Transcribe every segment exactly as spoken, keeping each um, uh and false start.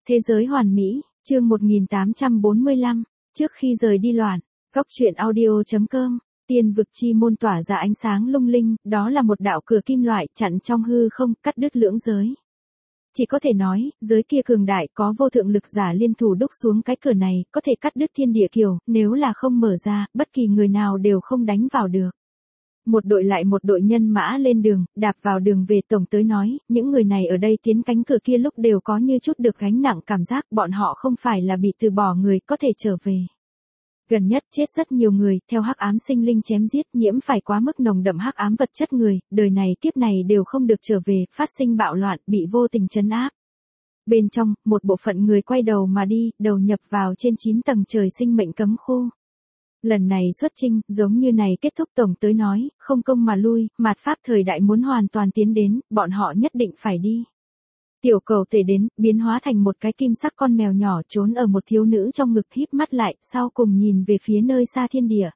Thế giới hoàn mỹ, chương một nghìn tám trăm bốn mươi lăm, trước khi rời đi loạn, góc truyện audio chấm com, tiên vực chi môn tỏa ra ánh sáng lung linh, đó là một đạo cửa kim loại chặn trong hư không, cắt đứt lưỡng giới. Chỉ có thể nói, giới kia cường đại có vô thượng lực giả liên thủ đúc xuống cái cửa này, có thể cắt đứt thiên địa kiều, nếu là không mở ra, bất kỳ người nào đều không đánh vào được. Một đội lại một đội nhân mã lên đường, đạp vào đường về tổng tới nói, những người này ở đây tiến cánh cửa kia lúc đều có như chút được gánh nặng cảm giác bọn họ không phải là bị từ bỏ người có thể trở về. Gần nhất chết rất nhiều người, theo hắc ám sinh linh chém giết, nhiễm phải quá mức nồng đậm hắc ám vật chất người, đời này kiếp này đều không được trở về, phát sinh bạo loạn, bị vô tình trấn áp. Bên trong, một bộ phận người quay đầu mà đi, đầu nhập vào trên chín tầng trời sinh mệnh cấm khu. Lần này xuất chinh, giống như này kết thúc tổng tới nói, không công mà lui, mạt pháp thời đại muốn hoàn toàn tiến đến, bọn họ nhất định phải đi. Tiểu cầu tể đến, biến hóa thành một cái kim sắc con mèo nhỏ trốn ở một thiếu nữ trong ngực híp mắt lại, sau cùng nhìn về phía nơi xa thiên địa.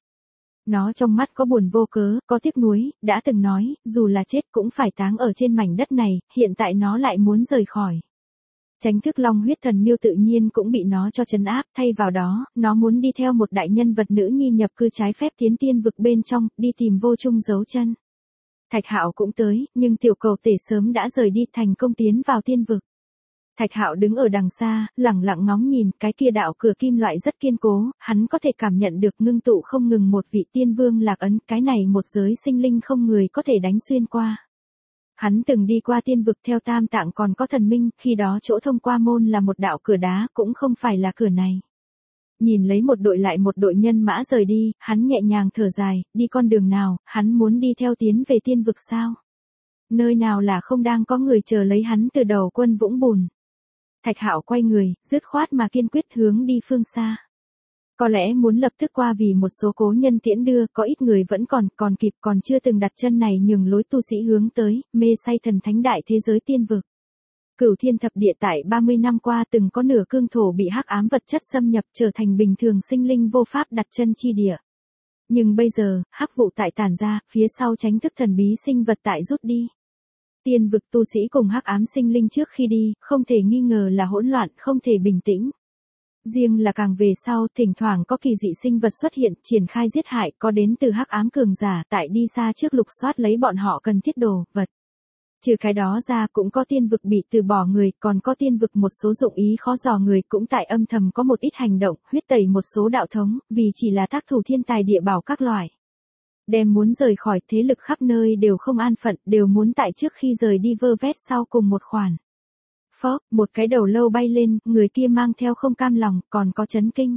Nó trong mắt có buồn vô cớ, có tiếc nuối, đã từng nói, dù là chết cũng phải táng ở trên mảnh đất này, hiện tại nó lại muốn rời khỏi. Chánh thức long huyết thần miêu tự nhiên cũng bị nó cho trấn áp, thay vào đó, nó muốn đi theo một đại nhân vật nữ nhi nhập cư trái phép tiến tiên vực bên trong, đi tìm vô chung dấu chân. Thạch Hạo cũng tới, nhưng tiểu cầu tể sớm đã rời đi thành công tiến vào tiên vực. Thạch Hạo đứng ở đằng xa, lẳng lặng ngóng nhìn, cái kia đạo cửa kim loại rất kiên cố, hắn có thể cảm nhận được ngưng tụ không ngừng một vị tiên vương lạc ấn, cái này một giới sinh linh không người có thể đánh xuyên qua. Hắn từng đi qua tiên vực theo tam tạng còn có thần minh, khi đó chỗ thông qua môn là một đạo cửa đá, cũng không phải là cửa này. Nhìn lấy một đội lại một đội nhân mã rời đi, hắn nhẹ nhàng thở dài, đi con đường nào, hắn muốn đi theo tiến về tiên vực sao? Nơi nào là không đang có người chờ lấy hắn từ đầu quân Vũng Bùn. Thạch Hạo quay người, dứt khoát mà kiên quyết hướng đi phương xa. Có lẽ muốn lập tức qua vì một số cố nhân tiễn đưa, có ít người vẫn còn, còn kịp còn chưa từng đặt chân này nhường lối tu sĩ hướng tới, mê say thần thánh đại thế giới tiên vực. Cửu thiên thập địa tại ba mươi năm qua từng có nửa cương thổ bị hắc ám vật chất xâm nhập trở thành bình thường sinh linh vô pháp đặt chân chi địa. Nhưng bây giờ, hắc vụ tại tản ra, phía sau chánh thức thần bí sinh vật tại rút đi. Tiên vực tu sĩ cùng hắc ám sinh linh trước khi đi, không thể nghi ngờ là hỗn loạn, không thể bình tĩnh. Riêng là càng về sau, thỉnh thoảng có kỳ dị sinh vật xuất hiện, triển khai giết hại, có đến từ hắc ám cường giả, tại đi xa trước lục soát lấy bọn họ cần thiết đồ, vật. Trừ cái đó ra cũng có tiên vực bị từ bỏ người, còn có tiên vực một số dụng ý khó dò người cũng tại âm thầm có một ít hành động, huyết tẩy một số đạo thống, vì chỉ là tác thủ thiên tài địa bảo các loại. Đem muốn rời khỏi thế lực khắp nơi đều không an phận, đều muốn tại trước khi rời đi vơ vét sau cùng một khoản. Phốc, một cái đầu lâu bay lên, người kia mang theo không cam lòng, còn có chấn kinh.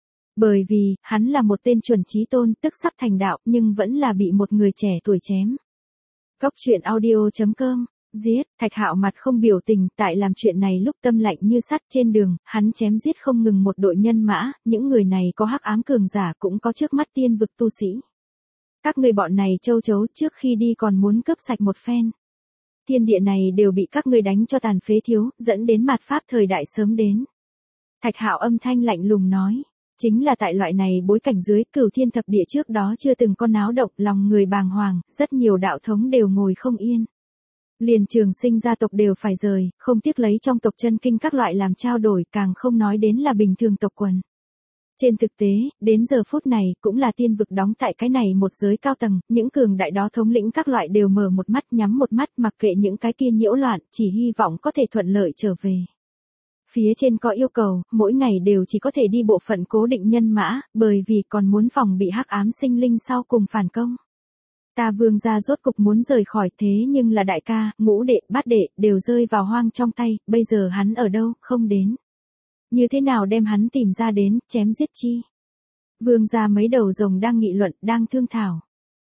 Bởi vì, hắn là một tên chuẩn chí tôn, tức sắp thành đạo, nhưng vẫn là bị một người trẻ tuổi chém. Góc truyện audio chấm com, giết, Thạch Hạo mặt không biểu tình, tại làm chuyện này lúc tâm lạnh như sắt trên đường, hắn chém giết không ngừng một đội nhân mã, những người này có hắc ám cường giả cũng có trước mắt tiên vực tu sĩ. Các người bọn này châu chấu trước khi đi còn muốn cướp sạch một phen. Thiên địa này đều bị các ngươi đánh cho tàn phế thiếu, dẫn đến mạt pháp thời đại sớm đến. Thạch Hạo âm thanh lạnh lùng nói, chính là tại loại này bối cảnh dưới, cửu thiên thập địa trước đó chưa từng có náo động, lòng người bàng hoàng, rất nhiều đạo thống đều ngồi không yên. Liền Trường Sinh gia tộc đều phải rời, không tiếc lấy trong tộc chân kinh các loại làm trao đổi, càng không nói đến là bình thường tộc quần. Trên thực tế, đến giờ phút này, cũng là tiên vực đóng tại cái này một giới cao tầng, những cường đại đó thống lĩnh các loại đều mở một mắt nhắm một mắt mặc kệ những cái kia nhiễu loạn, chỉ hy vọng có thể thuận lợi trở về. Phía trên có yêu cầu, mỗi ngày đều chỉ có thể đi bộ phận cố định nhân mã, bởi vì còn muốn phòng bị hắc ám sinh linh sau cùng phản công. Ta vương gia rốt cục muốn rời khỏi thế nhưng là đại ca, ngũ đệ, bát đệ, đều rơi vào hoang trong tay, bây giờ hắn ở đâu, không đến. Như thế nào đem hắn tìm ra đến, chém giết chi? Vương gia mấy đầu rồng đang nghị luận, đang thương thảo.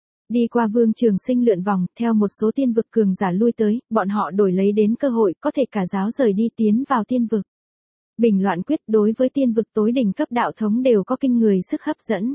Đi qua Vương Trường Sinh lượn vòng, theo một số tiên vực cường giả lui tới, bọn họ đổi lấy đến cơ hội, có thể cả giáo rời đi tiến vào tiên vực. Bình loạn quyết đối với tiên vực tối đỉnh cấp đạo thống đều có kinh người sức hấp dẫn.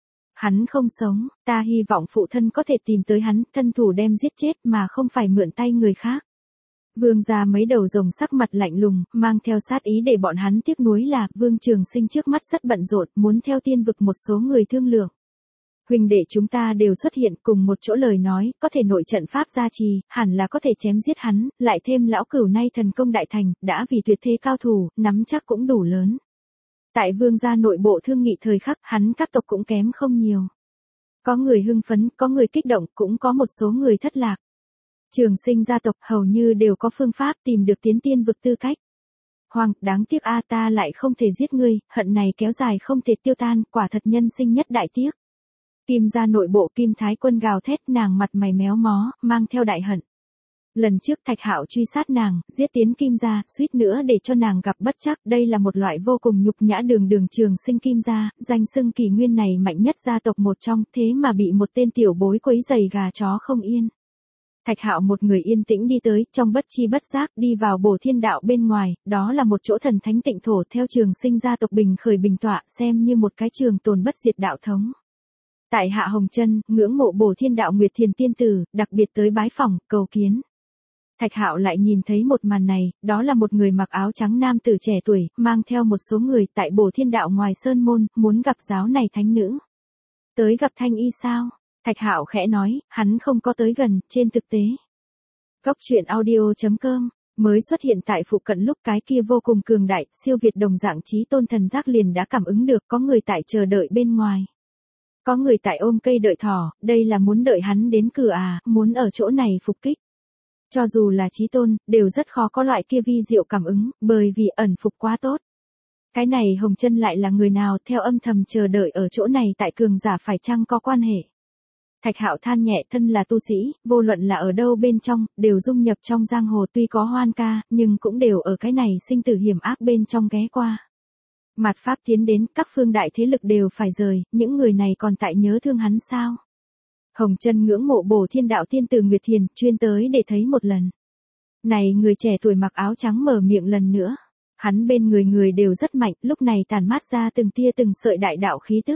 Hắn không sống, ta hy vọng phụ thân có thể tìm tới hắn, thân thủ đem giết chết mà không phải mượn tay người khác. Vương gia mấy đầu rồng sắc mặt lạnh lùng, mang theo sát ý để bọn hắn tiếc nuối là, Vương Trường Sinh trước mắt rất bận rộn, muốn theo tiên vực một số người thương lượng. Huynh đệ chúng ta đều xuất hiện cùng một chỗ lời nói, có thể nội trận pháp gia trì, hẳn là có thể chém giết hắn, lại thêm lão cửu nay thần công đại thành, đã vì tuyệt thế cao thủ, nắm chắc cũng đủ lớn. Tại vương gia nội bộ thương nghị thời khắc, hắn các tộc cũng kém không nhiều. Có người hưng phấn, có người kích động, cũng có một số người thất lạc. Trường Sinh gia tộc hầu như đều có phương pháp tìm được tiến tiên vực tư cách. Hoàng, đáng tiếc a ta lại không thể giết ngươi, hận này kéo dài không thể tiêu tan, quả thật nhân sinh nhất đại tiếc. Kim gia nội bộ Kim Thái Quân gào thét, nàng mặt mày méo mó, mang theo đại hận. Lần trước Thạch Hạo truy sát nàng, giết tiến Kim gia, suýt nữa để cho nàng gặp bất trắc, đây là một loại vô cùng nhục nhã. Đường đường Trường Sinh Kim gia, danh xưng kỷ nguyên này mạnh nhất gia tộc một trong, thế mà bị một tên tiểu bối quấy giày gà chó không yên. Thạch Hạo một người yên tĩnh đi tới, trong bất chi bất giác đi vào Bổ Thiên Đạo bên ngoài, đó là một chỗ thần thánh tịnh thổ theo Trường Sinh gia tộc bình khởi bình tọa, xem như một cái trường tồn bất diệt đạo thống. Tại Hạ Hồng Chân, ngưỡng mộ Bổ Thiên Đạo Nguyệt Thiền tiên tử, đặc biệt tới bái phỏng, cầu kiến. Thạch Hạo lại nhìn thấy một màn này, đó là một người mặc áo trắng nam tử trẻ tuổi, mang theo một số người tại Bổ Thiên Đạo ngoài sơn môn, muốn gặp giáo này thánh nữ. Tới gặp Thanh Y sao? Thạch Hạo khẽ nói, hắn không có tới gần, trên thực tế. Góc truyện audio chấm com mới xuất hiện tại phụ cận lúc cái kia vô cùng cường đại, siêu việt đồng dạng chí tôn thần giác liền đã cảm ứng được có người tại chờ đợi bên ngoài. Có người tại ôm cây đợi thỏ, đây là muốn đợi hắn đến cửa à, muốn ở chỗ này phục kích. Cho dù là chí tôn, đều rất khó có loại kia vi diệu cảm ứng, bởi vì ẩn phục quá tốt. Cái này Hồng Chân lại là người nào theo âm thầm chờ đợi ở chỗ này tại cường giả phải chăng có quan hệ. Thạch Hạo than nhẹ, thân là tu sĩ, vô luận là ở đâu bên trong, đều dung nhập trong giang hồ, tuy có hoan ca, nhưng cũng đều ở cái này sinh tử hiểm ác bên trong ghé qua. Mạt pháp tiến đến, các phương đại thế lực đều phải rời, những người này còn tại nhớ thương hắn sao? Hồng Chân ngưỡng mộ Bổ Thiên Đạo tiên tử Nguyệt Thiền, chuyên tới để thấy một lần. Này người trẻ tuổi mặc áo trắng mở miệng lần nữa. Hắn bên người người đều rất mạnh, lúc này tàn mát ra từng tia từng sợi đại đạo khí tức.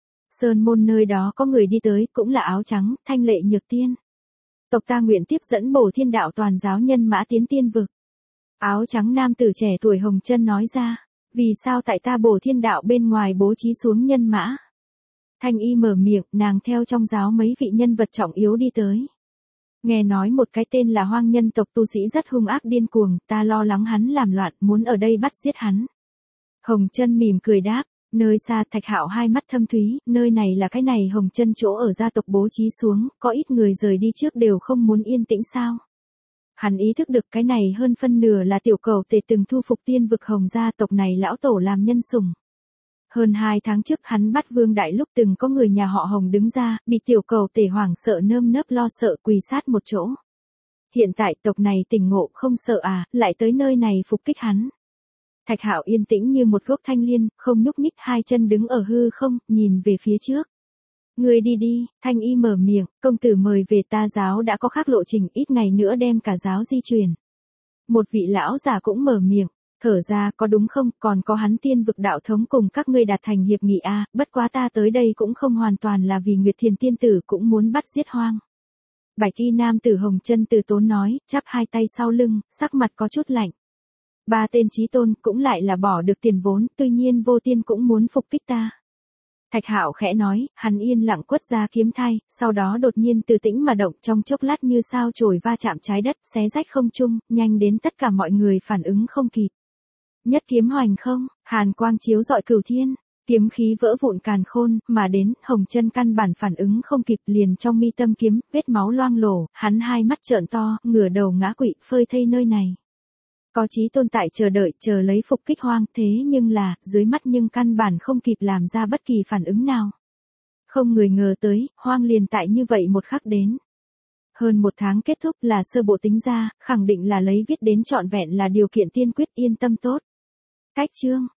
Sơn môn nơi đó có người đi tới, cũng là áo trắng, Thanh Lệ Nhược Tiên. Tộc ta nguyện tiếp dẫn Bổ Thiên Đạo toàn giáo nhân mã tiến tiên vực. Áo trắng nam tử trẻ tuổi Hồng Chân nói ra, vì sao tại ta Bổ Thiên Đạo bên ngoài bố trí xuống nhân mã? Thanh Y mở miệng, nàng theo trong giáo mấy vị nhân vật trọng yếu đi tới. Nghe nói một cái tên là Hoang nhân tộc tu sĩ rất hung ác điên cuồng, ta lo lắng hắn làm loạn, muốn ở đây bắt giết hắn. Hồng Chân mỉm cười đáp, nơi xa. Thạch Hạo hai mắt thâm thúy, nơi này là cái này Hồng Chân chỗ ở gia tộc bố trí xuống, có ít người rời đi trước đều không muốn yên tĩnh sao? Hắn ý thức được cái này hơn phân nửa là tiểu cầu tể từng thu phục tiên vực Hồng gia tộc này lão tổ làm nhân sủng. Hơn hai tháng trước hắn bắt Vương Đại lúc từng có người nhà họ Hồng đứng ra, bị tiểu cầu tể hoảng sợ nơm nớp lo sợ quỳ sát một chỗ. Hiện tại tộc này tỉnh ngộ không sợ à, lại tới nơi này phục kích hắn. Thạch Hạo yên tĩnh như một gốc thanh liên, không nhúc nhích, hai chân đứng ở hư không, nhìn về phía trước. Người đi đi, Thanh Y mở miệng, công tử mời về ta giáo đã có khác lộ trình, ít ngày nữa đem cả giáo di chuyển. Một vị lão già cũng mở miệng, thở ra, có đúng không, còn có hắn tiên vực đạo thống cùng các ngươi đạt thành hiệp nghị a, bất quá ta tới đây cũng không hoàn toàn là vì Nguyệt Thiền tiên tử, cũng muốn bắt giết Hoang. Bạch y nam tử Hồng Chân từ tốn nói, chắp hai tay sau lưng, sắc mặt có chút lạnh. Ba tên chí tôn cũng lại là bỏ được tiền vốn, tuy nhiên vô tiên cũng muốn phục kích ta. Thạch Hạo khẽ nói, hắn yên lặng quất ra kiếm thai, sau đó đột nhiên từ tĩnh mà động, trong chốc lát như sao chổi va chạm trái đất, xé rách không trung, nhanh đến tất cả mọi người phản ứng không kịp. Nhất kiếm hoành không, hàn quang chiếu rọi cửu thiên, kiếm khí vỡ vụn càn khôn, mà đến, Hồng Chân căn bản phản ứng không kịp, liền trong mi tâm kiếm, vết máu loang lổ, hắn hai mắt trợn to, ngửa đầu ngã quỵ, phơi thây nơi này. Có chí tôn tại chờ đợi, chờ lấy phục kích Hoang, thế nhưng là, dưới mắt nhưng căn bản không kịp làm ra bất kỳ phản ứng nào. Không người ngờ tới, Hoang liền tại như vậy một khắc đến. Hơn một tháng kết thúc là sơ bộ tính ra, khẳng định là lấy viết đến trọn vẹn là điều kiện tiên quyết, yên tâm tốt. Cách chương,